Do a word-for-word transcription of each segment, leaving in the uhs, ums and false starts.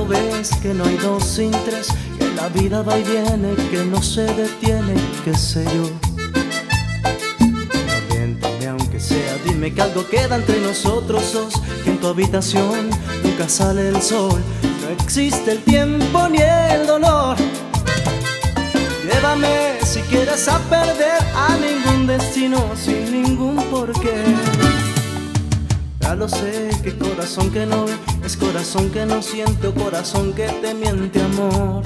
ves que no hay dos sin tres, que la vida va y viene, que no se detiene, qué sé yo. Miénteme aunque sea, dime que algo queda entre nosotros dos, que en tu habitación nunca sale el sol, no existe el tiempo ni el dolor. Llévame si quieres a perder a ningún destino sin ningún porqué. Ya lo sé, que corazón que no ve es corazón que no siente o corazón que te miente, amor.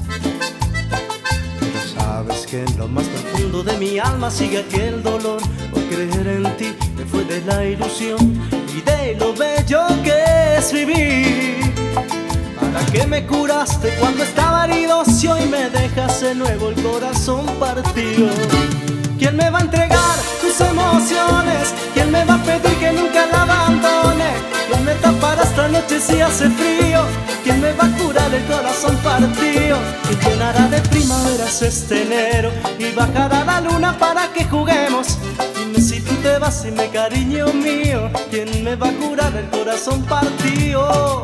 Pero sabes que en lo más profundo de mi alma sigue aquel dolor por creer en ti, me fue de la ilusión y de lo bello que es vivir. ¿Para qué me curaste cuando estaba herido si hoy me dejas de nuevo el corazón partido? ¿Quién me va a entregar tus emociones? ¿Quién me va a pedir que nunca la abandone? ¿Quién me tapará esta noche si hace frío? ¿Quién me va a curar el corazón partido? ¿Quién llenará de primaveras este enero y bajará la luna para que juguemos? Dime si tú te vas, dime cariño mío, ¿quién me va a curar el corazón partido?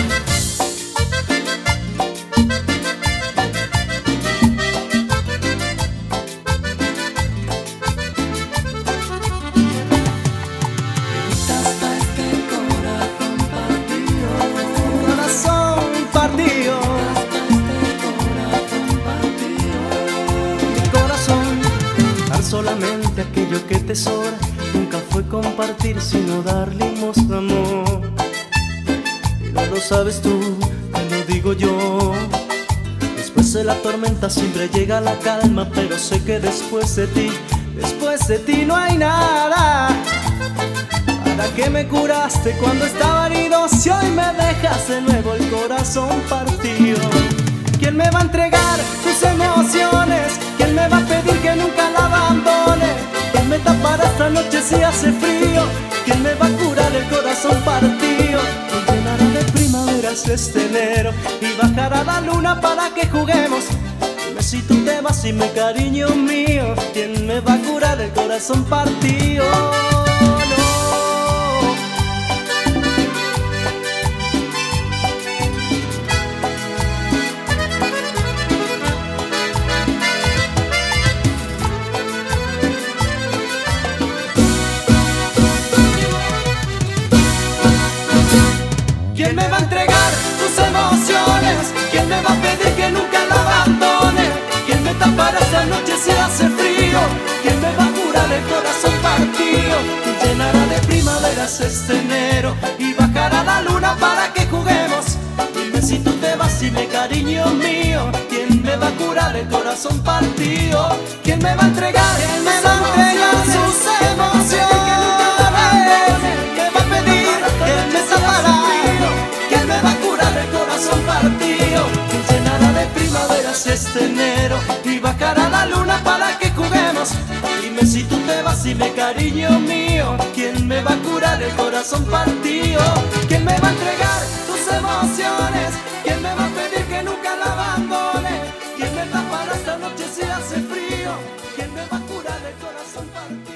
Solamente aquello que te sobra nunca fue compartir sino dar limosna, amor. Y no lo sabes tú, te lo digo yo. Después de la tormenta siempre llega la calma, pero sé que después de ti, después de ti no hay nada. ¿Para qué me curaste cuando estaba herido si hoy me dejas de nuevo el corazón partido? ¿Quién me va a entregar tus emociones? ¿Quién me va a pedir que nunca la abandone? ¿Quién me tapará esta noche si hace frío? ¿Quién me va a curar el corazón partido? ¿Quién llenará de primaveras este enero y bajará la luna para que juguemos? Dime si tú te vas, dime cariño mío, ¿quién me va a curar el corazón partido? ¿Quién me va a entregar tus emociones? ¿Quién me va a pedir que nunca la abandone? ¿Quién me tapará esta noche si hace frío? ¿Quién me va a curar el corazón partido? ¿Quién llenará de primaveras este enero y bajará la luna para que juguemos? Dime si tú te vas, dime cariño mío, ¿quién me va a curar el corazón partido? ¿Quién me va a entregar? ¿Quién me va a entregar sus emociones? ¿Quién me va a pedir? ¿Quién me tapará? ¿Quién me va a curar el corazón partido? ¿Quién llenará de primaveras este enero y bajará la luna para que juguemos? Dime si tú te vas, dime cariño mío, ¿quién me va a curar el corazón partido? ¿Quién me va a entregar tus emociones? ¿Quién me va a pedir que nunca la abandone? ¿Quién me tapará esta noche si hace frío? ¿Quién me va a curar el corazón partido?